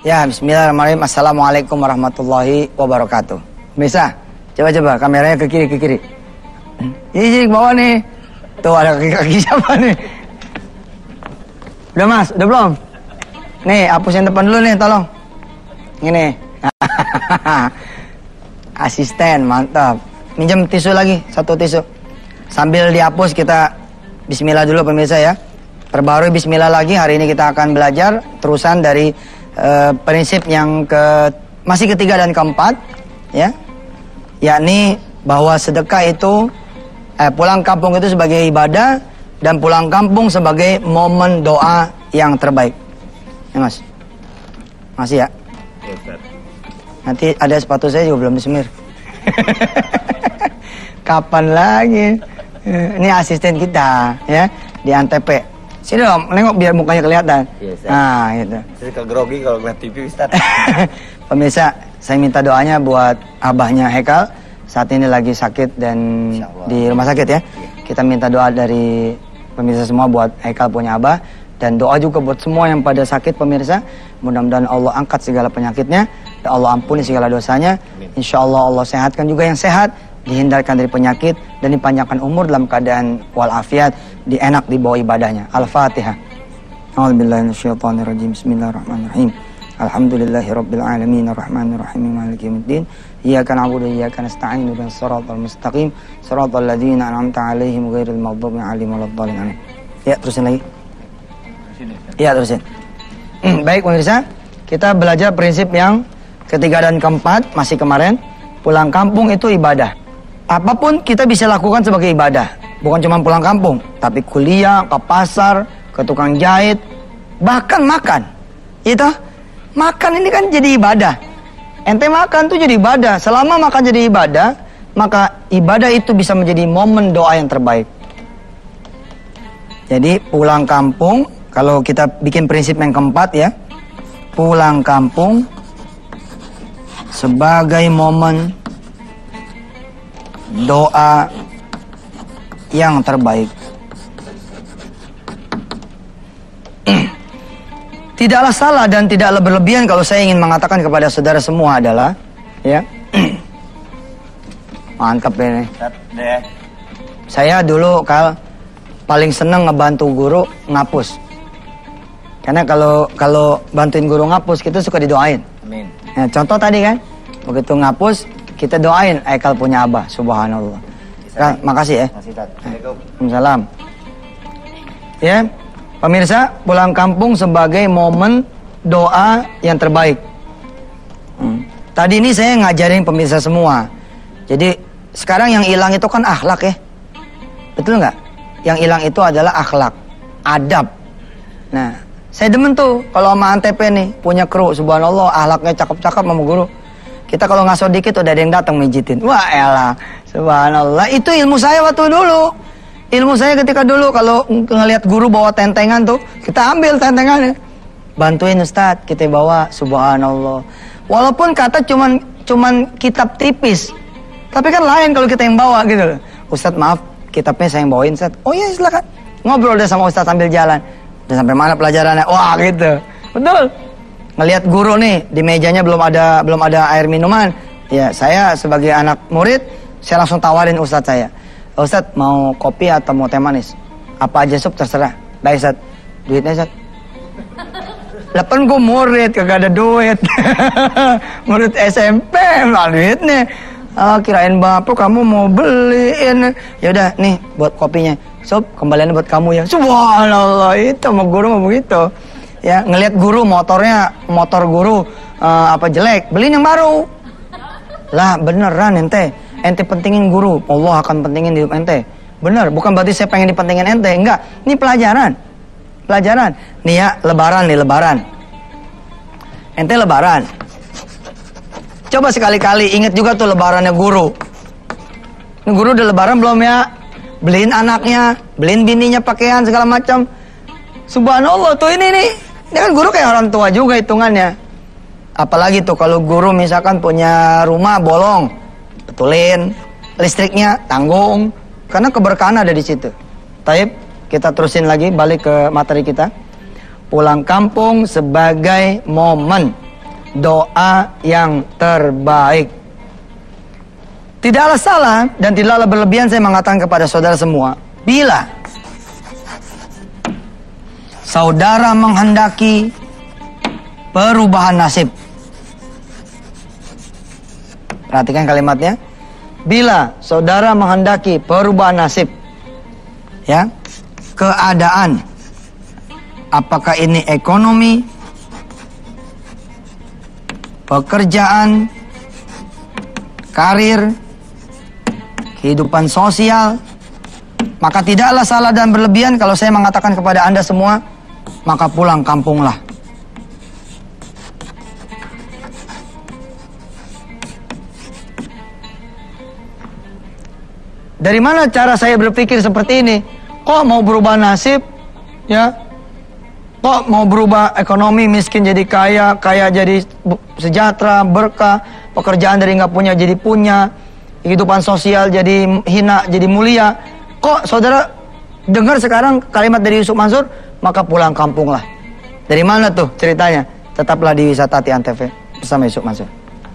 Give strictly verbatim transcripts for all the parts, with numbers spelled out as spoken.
Ya, bismillahirrahmanirrahim. Assalamualaikum warahmatullahi wabarakatuh. Bisa? Coba-coba kameranya ke kiri, ke kiri. Ini ke bawah nih. Tuh ada kaki-kaki siapa nih? Udah mas? Udah belum? Nih, hapus yang depan dulu nih, tolong. Ini. Asisten, mantap. Minjem tisu lagi, satu tisu. Sambil dihapus kita bismillah dulu pemirsa ya. Perbarui bismillah lagi. Hari ini kita akan belajar terusan dari Uh, prinsip yang ke masih ketiga dan keempat, ya, yakni bahwa sedekah itu eh, pulang kampung itu sebagai ibadah dan pulang kampung sebagai momen doa yang terbaik. Ya mas, masih ya. Nanti ada sepatu saya juga belum disemir. Kapan lagi? Ini asisten kita, ya, di Antep. Sini dong, nengok biar mukanya kelihatan. Yes, nah, gitu. Saya suka grogi kalau ngeliat T V, Ustaz. Pemirsa, saya minta doanya buat abahnya Haikal. Saat ini lagi sakit dan di rumah sakit ya. Kita minta doa dari pemirsa semua buat Haikal punya abah. Dan doa juga buat semua yang pada sakit pemirsa. Mudah-mudahan Allah angkat segala penyakitnya. Dan Allah ampuni segala dosanya. Insya Allah Allah sehatkan juga yang sehat. Dihindarkan dari penyakit dan dipanjangkan umur dalam keadaan walafiat, dienak di bawah ibadahnya. Al-Fatihah. A'udzubillahi minasyaitonirrajim. Bismillahirrahmanirrahim. Alhamdulillahirabbil alamin arrahmanir rahim maliki yaumiddin. Iyyaka na'budu wa iyyaka nasta'in ihdinas siratal mustaqim siratal ladzina an'amta 'alaihim ghairil maghdubi 'alaihim waladdallin. Ya, terusin lagi. Iya, terusin. Baik pemirsa, kita belajar prinsip yang ketiga dan keempat masih kemarin. Pulang kampung itu ibadah. Apapun kita bisa lakukan sebagai ibadah. Bukan cuma pulang kampung, tapi kuliah, ke pasar, ke tukang jahit, bahkan makan. Itu makan ini kan jadi ibadah. Ente makan tuh jadi ibadah. Selama makan jadi ibadah, maka ibadah itu bisa menjadi momen doa yang terbaik. Jadi pulang kampung, kalau kita bikin prinsip yang keempat ya, pulang kampung sebagai momen doa yang terbaik. Tidaklah salah dan tidaklah berlebihan kalau saya ingin mengatakan kepada saudara semua adalah, ya, mantap ini. Saya dulu kal paling seneng ngebantu guru ngapus. Karena kalau kalau bantuin guru ngapus kita suka didoain. Amin. Nah, contoh tadi kan, begitu ngapus kita doain Haikal punya abah, subhanallah. Nah, makasih ya. Waalaikumsalam. Ya, pemirsa, pulang kampung sebagai momen doa yang terbaik. Hmm. Tadi ini saya ngajarin pemirsa semua. Jadi sekarang yang hilang itu kan akhlak ya, betul nggak? Yang hilang itu adalah akhlak, adab. Nah, saya demen tuh kalau sama Antep nih punya kru, subhanallah, akhlaknya cakep-cakep sama guru. Kita kalau ngaso dikit udah ada yang datang mijitin. Wah elah, subhanallah. Itu ilmu saya waktu dulu. Ilmu saya ketika dulu kalau ngelihat guru bawa tentengan tuh, kita ambil tentengannya. Bantuin Ustadz, kita bawa, subhanallah. Walaupun kata cuman cuman kitab tipis, tapi kan lain kalau kita yang bawa gitu loh. Ustadz maaf, kitabnya saya yang bawain Ustadz. Oh iya silakan. Ngobrol deh sama Ustadz sambil jalan. Udah sampai mana pelajarannya? Wah gitu. Betul. Ngelihat guru nih di mejanya belum ada belum ada air minuman, ya saya sebagai anak murid saya langsung tawarin Ustadz saya, Ustadz mau kopi atau mau teh manis, apa aja sup terserah. Baik Ustadz, duitnya Ustadz. Lepas gue murid kagak ada duit. Murid S M P nggak duitnya. Oh, kirain bapak kamu mau beliin. Ya udah nih buat kopinya, sup kembalian buat kamu ya. Subhanallah, itu mau guru mau begitu. Ya, ngelihat guru motornya, motor guru uh, apa jelek, beliin yang baru. Lah beneran ente, ente pentingin guru, Allah akan pentingin hidup ente. Bener, bukan berarti saya pengen dipentingin ente, enggak. Ini pelajaran, pelajaran. Nih ya, lebaran nih lebaran. Ente lebaran. Coba sekali-kali inget juga tuh lebarannya guru. Ini guru udah lebaran belum ya? Beliin anaknya, beliin bininya pakaian segala macam. Subhanallah tuh ini nih. Ini kan guru kayak orang tua juga hitungannya. Apalagi tuh kalau guru misalkan punya rumah bolong, betulin, listriknya tanggung, karena keberkahan ada di situ. Taib, kita terusin lagi balik ke materi kita. Pulang kampung sebagai momen doa yang terbaik. Tidaklah salah dan tidaklah berlebihan saya mengatakan kepada saudara semua, bila saudara menghendaki perubahan nasib. Perhatikan kalimatnya. Bila saudara menghendaki perubahan nasib, ya, keadaan, apakah ini ekonomi, pekerjaan, karir, kehidupan sosial, maka tidaklah salah dan berlebihan kalau saya mengatakan kepada Anda semua, maka pulang kampunglah. Dari mana cara saya berpikir seperti ini? Kok mau berubah nasib? Ya, kok mau berubah ekonomi, miskin jadi kaya, kaya jadi sejahtera, berkah, pekerjaan dari nggak punya jadi punya, kehidupan sosial jadi hina jadi mulia. Kok saudara dengar sekarang kalimat dari Yusuf Mansur, maka pulang kampunglah. Dari mana tuh ceritanya? Tetaplah di Wisata Hati Antv bersama Yusuf Mansur.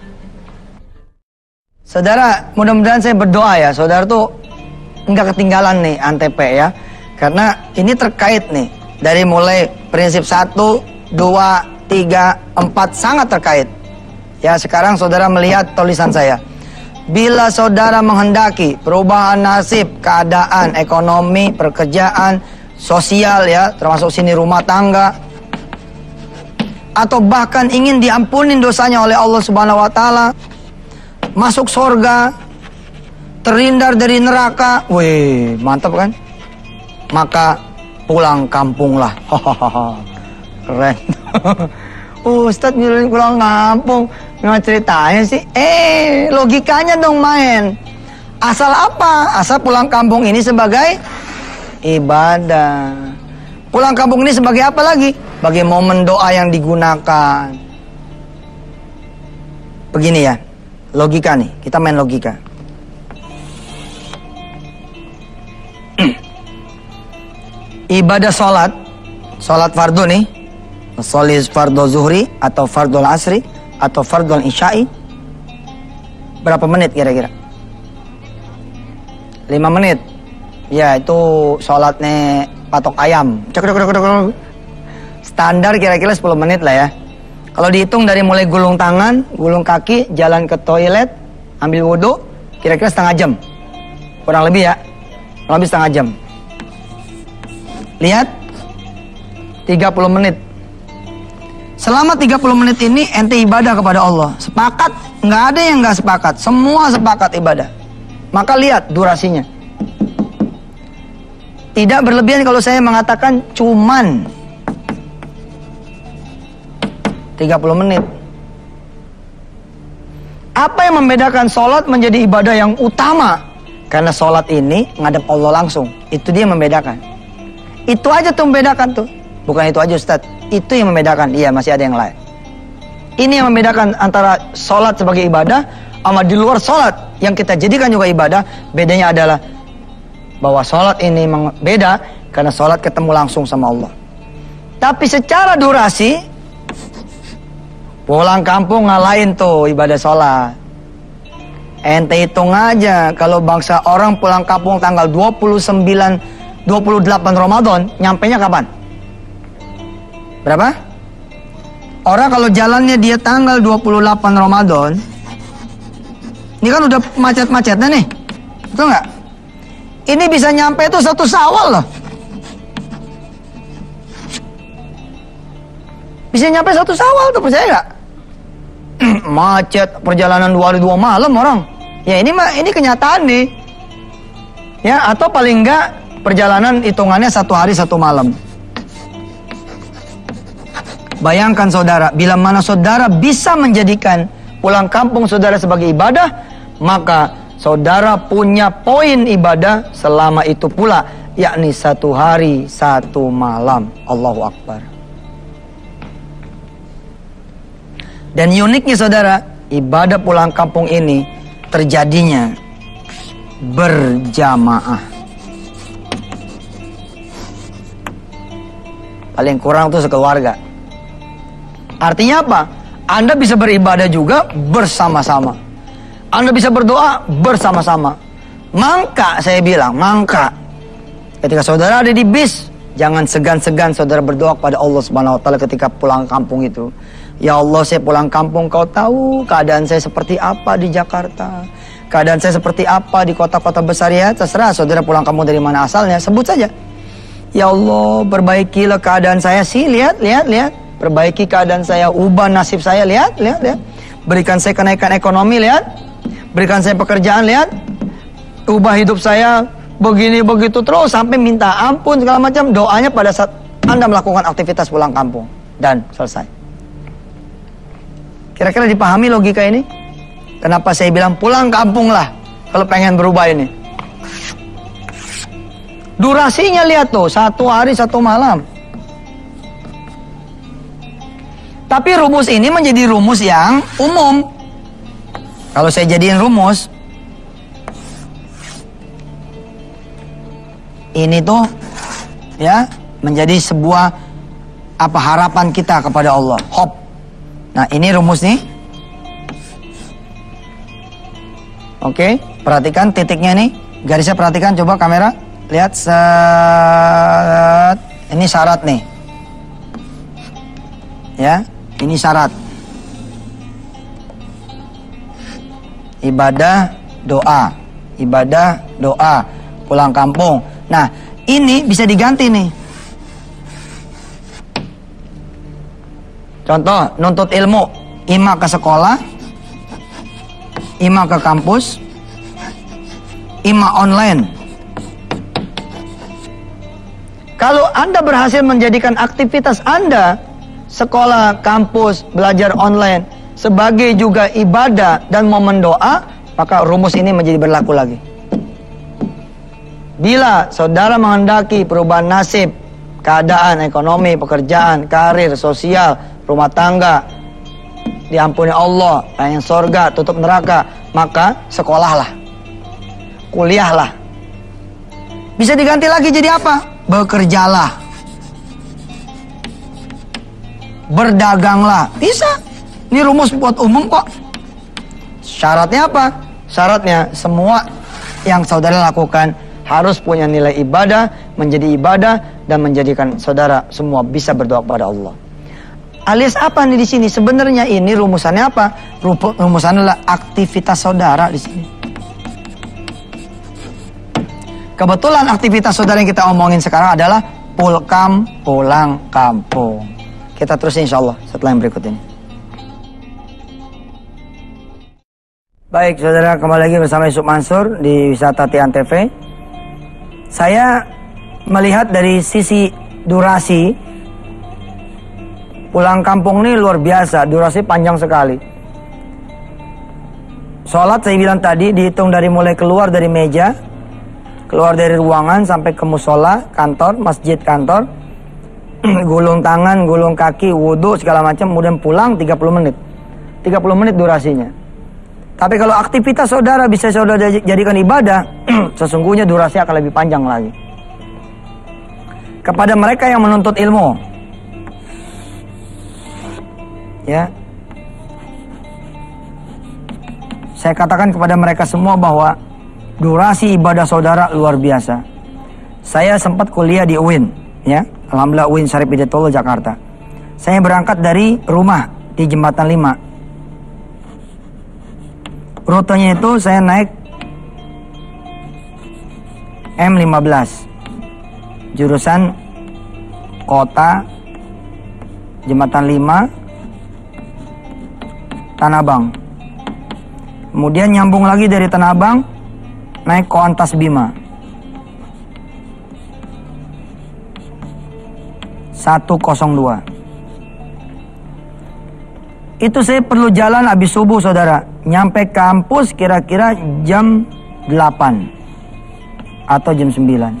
Saudara, mudah-mudahan saya berdoa ya, saudara tuh enggak ketinggalan nih Antv ya. Karena ini terkait nih, dari mulai prinsip satu, dua, tiga, empat, sangat terkait. Ya, sekarang saudara melihat tulisan saya. Bila saudara menghendaki perubahan nasib, keadaan, ekonomi, pekerjaan, sosial ya, termasuk sini rumah tangga, atau bahkan ingin diampunin dosanya oleh Allah Subhanahu wa taala, masuk surga, terhindar dari neraka, wih, mantap kan? Maka pulang kampunglah. Keren. Ustadz nyuruh pulang kampung, gimana ceritanya sih? Eh, logikanya dong main. Asal apa? Asal pulang kampung ini sebagai ibadah. Pulang kampung ini sebagai apa lagi? Sebagai momen doa yang digunakan. Begini ya, logika nih, kita main logika. Ibadah sholat, sholat fardu nih, sholat fardu zuhri atau fardu asri atau fardu isya'i, berapa menit kira-kira? lima menit. Ya, itu sholatnya patok ayam. Cek, cek, cek, cek, cek. Standar kira-kira sepuluh menit lah ya. Kalau dihitung dari mulai gulung tangan, gulung kaki, jalan ke toilet, ambil wudhu, kira-kira setengah jam. Kurang lebih ya, kurang lebih setengah jam. Lihat, tiga puluh menit. Selama tiga puluh menit ini ente ibadah kepada Allah. Sepakat? Nggak ada yang nggak sepakat. Semua sepakat ibadah. Maka lihat durasinya. Tidak berlebihan kalau saya mengatakan cuman tiga puluh menit. Apa yang membedakan sholat menjadi ibadah yang utama? Karena sholat ini ngadep Allah langsung. Itu dia yang membedakan. Itu aja tuh membedakan tuh. Bukan itu aja Ustadz. Itu yang membedakan. Iya, masih ada yang lain. Ini yang membedakan antara sholat sebagai ibadah sama di luar sholat yang kita jadikan juga ibadah. Bedanya adalah bahwa sholat ini memang beda karena sholat ketemu langsung sama Allah. Tapi secara durasi, pulang kampung ngalahin tuh ibadah sholat. Ente hitung aja, kalau bangsa orang pulang kampung tanggal dua puluh sembilan, dua puluh delapan Ramadan, nyampenya kapan? Berapa? Orang kalau jalannya dia tanggal dua puluh delapan Ramadan, ini kan udah macet-macetnya nih, betul nggak? Ini bisa nyampe itu satu Syawal loh. Bisa nyampe satu Syawal tuh, percaya nggak? Macet perjalanan dua hari dua malam orang. Ya ini mah ini kenyataan nih. Ya, atau paling enggak perjalanan hitungannya satu hari satu malam. Bayangkan saudara, bila mana saudara bisa menjadikan pulang kampung saudara sebagai ibadah, maka saudara punya poin ibadah selama itu pula, yakni satu hari satu malam. Allahu Akbar. Dan uniknya saudara, ibadah pulang kampung ini terjadinya berjamaah. Paling kurang tuh sekeluarga. Artinya apa? Anda bisa beribadah juga bersama-sama. Anda bisa berdoa bersama-sama. Maka saya bilang, maka ketika saudara ada di bis, jangan segan-segan saudara berdoa kepada Allah Subhanahu wa taala ketika pulang kampung itu. Ya Allah, saya pulang kampung, Kau tahu keadaan saya seperti apa di Jakarta. Keadaan saya seperti apa di kota-kota besar ya. Terserah saudara pulang kampung dari mana asalnya, sebut saja. Ya Allah, perbaikilah keadaan saya. Sih, lihat, lihat, lihat. Perbaiki keadaan saya, ubah nasib saya, lihat, lihat, lihat. Berikan saya kenaikan ekonomi, lihat. Berikan saya pekerjaan, lihat. Ubah hidup saya begini begitu terus sampai minta ampun segala macam. Doanya pada saat Anda melakukan aktivitas pulang kampung dan selesai. Kira-kira dipahami logika ini? Kenapa saya bilang pulang kampung lah kalau pengen berubah ini? Durasinya lihat tuh, satu hari satu malam. Tapi rumus ini menjadi rumus yang umum. Kalau saya jadiin rumus, ini tuh ya menjadi sebuah apa harapan kita kepada Allah, hope. Nah, ini rumus nih. Oke, perhatikan titiknya nih, garisnya perhatikan, coba kamera lihat. Set. Ini syarat nih. Ya, ini syarat. Ibadah, doa. Ibadah, doa. Pulang kampung. Nah, ini bisa diganti nih. Contoh, nuntut ilmu. Ima ke sekolah. Ima ke kampus. Ima online. Kalau Anda berhasil menjadikan aktivitas Anda, sekolah, kampus, belajar online, sebagai juga ibadah dan momen doa, maka rumus ini menjadi berlaku lagi. Bila saudara menghendaki perubahan nasib, keadaan, ekonomi, pekerjaan, karir, sosial, rumah tangga, diampuni Allah, pengen surga, tutup neraka, maka sekolahlah, kuliahlah. Bisa diganti lagi jadi apa? Bekerjalah, berdaganglah, bisa. Ini rumus buat umum kok. Syaratnya apa? Syaratnya semua yang saudara lakukan harus punya nilai ibadah, menjadi ibadah, dan menjadikan saudara semua bisa berdoa kepada Allah. Alias apa nih di sini? Sebenarnya ini rumusannya apa? Rumusannya adalah aktivitas saudara di sini. Kebetulan aktivitas saudara yang kita omongin sekarang adalah pulkam, pulang kampung. Kita terus insya Allah setelah yang berikut ini. Baik saudara, kembali lagi bersama Yusuf Mansur di Wisata Tian T V. Saya melihat dari sisi durasi, pulang kampung ini luar biasa, durasi panjang sekali. Sholat saya bilang tadi dihitung dari mulai keluar dari meja, keluar dari ruangan sampai ke musola, kantor, masjid kantor, gulung tangan, gulung kaki, wudhu segala macam, kemudian pulang tiga puluh menit. tiga puluh menit durasinya. Tapi kalau aktivitas saudara bisa saudara jadikan ibadah, sesungguhnya durasi akan lebih panjang lagi. Kepada mereka yang menuntut ilmu, ya, saya katakan kepada mereka semua bahwa durasi ibadah saudara luar biasa. Saya sempat kuliah di U I N, ya, alhamdulillah U I N Syarif Hidayatullah Jakarta. Saya berangkat dari rumah di Jembatan lima. Rutenya itu saya naik M lima belas, jurusan kota Jembatan lima, Tanah Abang. Kemudian nyambung lagi dari Tanah Abang, naik Koantas Bima. seratus dua. Itu saya perlu jalan habis subuh saudara. Nyampe kampus kira-kira jam delapan atau jam sembilan.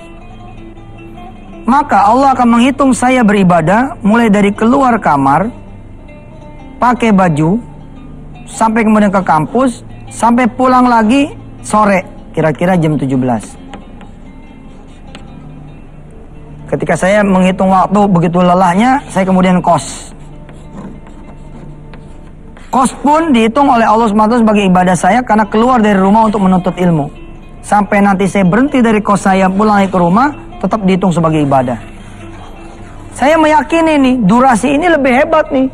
Maka Allah akan menghitung saya beribadah mulai dari keluar kamar, pakai baju, sampai kemudian ke kampus, sampai pulang lagi sore, kira-kira jam tujuh belas. Ketika saya menghitung waktu begitu lelahnya, saya kemudian kos. Kos pun dihitung oleh Allah subhanahu wa taala sebagai ibadah saya karena keluar dari rumah untuk menuntut ilmu. Sampai nanti saya berhenti dari kos saya pulang ke rumah, tetap dihitung sebagai ibadah. Saya meyakini nih, durasi ini lebih hebat nih.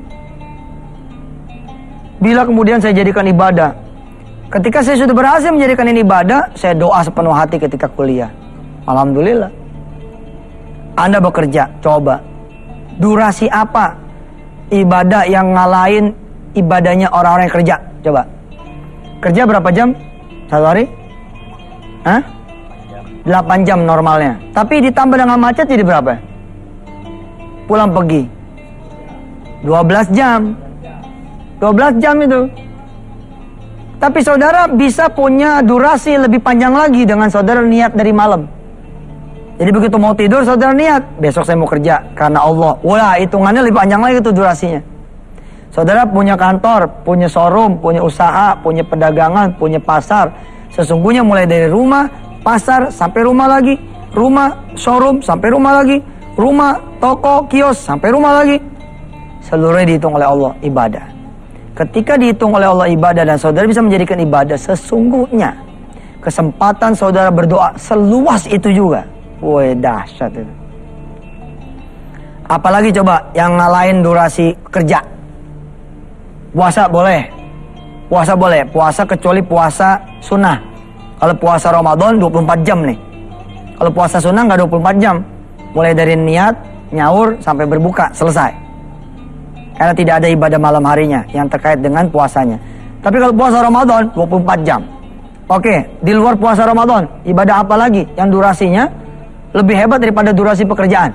Bila kemudian saya jadikan ibadah. Ketika saya sudah berhasil menjadikan ini ibadah, saya doa sepenuh hati ketika kuliah. Alhamdulillah. Anda bekerja, coba. Durasi apa ibadah yang ngalahin ibadahnya orang-orang yang kerja? Coba. Kerja berapa jam? Satu hari? Hah? delapan jam normalnya. Tapi ditambah dengan macet jadi berapa? Pulang pergi. dua belas jam. dua belas jam itu. Tapi saudara bisa punya durasi lebih panjang lagi dengan saudara niat dari malam. Jadi begitu mau tidur saudara niat, besok saya mau kerja karena Allah. Wah, hitungannya lebih panjang lagi tuh durasinya. Saudara punya kantor, punya showroom, punya usaha, punya pedagangan, punya pasar. Sesungguhnya mulai dari rumah, pasar, sampai rumah lagi. Rumah, showroom, sampai rumah lagi. Rumah, toko, kios, sampai rumah lagi. Seluruhnya dihitung oleh Allah, ibadah. Ketika dihitung oleh Allah ibadah dan saudara bisa menjadikan ibadah, sesungguhnya kesempatan saudara berdoa seluas itu juga. Woi, dahsyat itu. Apalagi coba yang ngalahin durasi kerja. Puasa boleh. Puasa boleh. Puasa kecuali puasa sunnah. Kalau puasa Ramadan dua puluh empat jam nih. Kalau puasa sunnah nggak dua puluh empat jam. Mulai dari niat, nyaur, sampai berbuka, selesai. Karena tidak ada ibadah malam harinya yang terkait dengan puasanya. Tapi kalau puasa Ramadan dua puluh empat jam. Oke, di luar puasa Ramadan, ibadah apa lagi yang durasinya lebih hebat daripada durasi pekerjaan?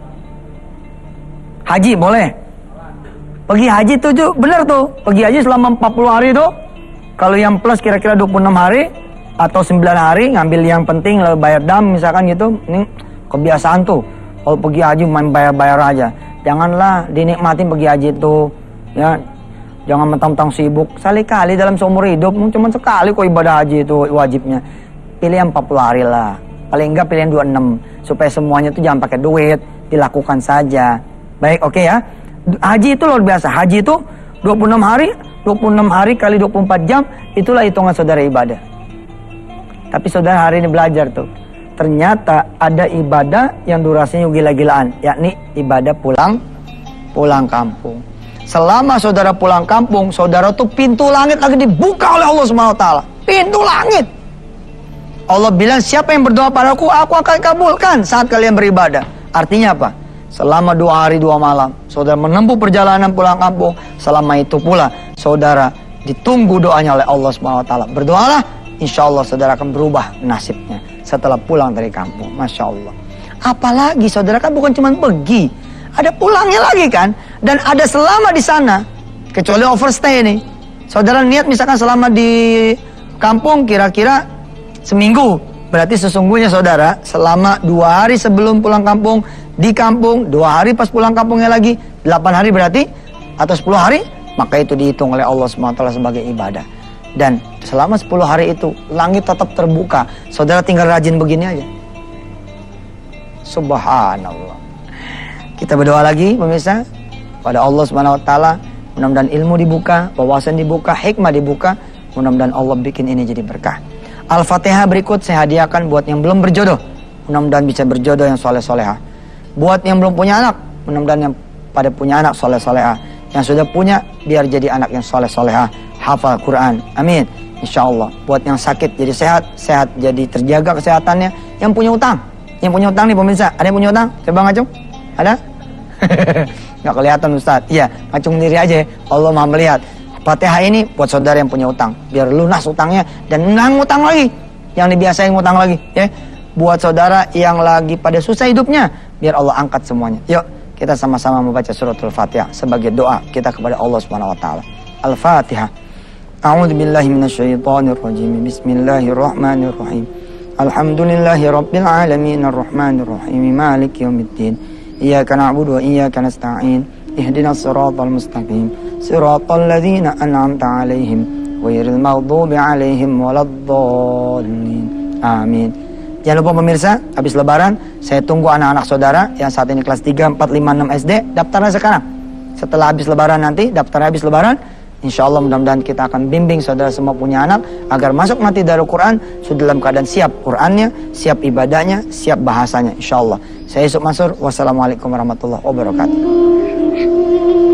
Haji boleh. Pergi haji tuh juga benar tuh. Pergi haji selama empat puluh hari tuh. Kalau yang plus kira-kira dua puluh enam hari atau sembilan hari ngambil yang penting lalu bayar dam misalkan gitu. Ini kebiasaan tuh. Kalau pergi haji main bayar-bayar aja. Janganlah dinikmatin pergi haji tuh. Ya, jangan mentang-mentang sibuk. Sekali-kali dalam seumur hidup, cuma sekali kok ibadah haji itu wajibnya. Pilih yang empat puluh hari lah. Paling enggak pilih yang dua puluh enam. Supaya semuanya itu jangan pakai duit. Dilakukan saja. Baik, oke okay ya. Haji itu luar biasa. Haji itu dua puluh enam hari. dua puluh enam hari kali dua puluh empat jam. Itulah hitungan saudara ibadah. Tapi saudara hari ini belajar tuh. Ternyata ada ibadah yang durasinya gila-gilaan. Yakni ibadah pulang Pulang kampung. Selama saudara pulang kampung, saudara tuh pintu langit lagi dibuka oleh Allah subhanahu wa taala. Pintu langit. Allah bilang, siapa yang berdoa padaku, aku akan kabulkan saat kalian beribadah. Artinya apa? Selama dua hari dua malam, saudara menempuh perjalanan pulang kampung. Selama itu pula, saudara ditunggu doanya oleh Allah subhanahu wa taala. Berdoalah, insya Allah saudara akan berubah nasibnya setelah pulang dari kampung. Masya Allah. Apalagi saudara kan bukan cuma pergi, ada pulangnya lagi kan, dan ada selama di sana. Kecuali overstay nih. Saudara niat misalkan selama di kampung kira-kira seminggu, berarti sesungguhnya saudara selama dua hari sebelum pulang kampung di kampung, dua hari pas pulang kampungnya lagi, delapan hari berarti atau sepuluh hari, maka itu dihitung oleh Allah subhanahu wa taala sebagai ibadah. Dan selama sepuluh hari itu langit tetap terbuka. Saudara tinggal rajin begini aja. Subhanallah. Kita berdoa lagi pemirsa pada Allah subhanahu wa taala, mudah-mudahan ilmu dibuka, wawasan dibuka, hikmah dibuka, mudah-mudahan Allah bikin ini jadi berkah. Al-Fatihah berikut saya hadiahkan buat yang belum berjodoh. Mudah-mudahan bisa berjodoh yang soleh-solehah. Buat yang belum punya anak, mudah-mudahan yang pada punya anak soleh-solehah. Yang sudah punya, biar jadi anak yang soleh-solehah. Hafal Quran. Amin. Insya Allah. Buat yang sakit jadi sehat. Sehat jadi terjaga kesehatannya. Yang punya utang. Yang punya utang nih pemirsa. Ada yang punya utang? Coba ngacung. Ada? Nggak kelihatan Ustaz. Iya, ngacung diri aja. Allah maha melihat. Fatihah ini buat saudara yang punya utang, biar lunas utangnya dan nang utang lagi, yang dibiasain utang lagi, ya. Buat saudara yang lagi pada susah hidupnya, biar Allah angkat semuanya. Yuk, kita sama-sama membaca suratul Fatihah sebagai doa kita kepada Allah Subhanahu wa taala. Al-Fatihah. A'udzubillahi minasyaitonir rajim. Bismillahirrahmanirrahim. Alhamdulillahirabbil alamin arrahmanir rahim maliki yaumiddin. Iyyaka na'budu wa iyyaka nasta'in. Ihdinas siratal mustaqim. Siratal ladzina an'amta 'alaihim ghairil maghdubi 'alaihim waladdallin. Amin. Jangan lupa pemirsa, habis lebaran saya tunggu anak-anak saudara yang saat ini kelas tiga, empat, lima, enam S D, daftarnya sekarang. Setelah habis lebaran nanti, daftar habis lebaran, Insya Allah mudah-mudahan kita akan bimbing saudara semua punya anak agar masuk nanti Darul Quran sudah dalam keadaan siap Qurannya, siap ibadahnya, siap bahasanya. Insya Allah. Saya Yusuf Mansur. Wassalamualaikum warahmatullahi wabarakatuh.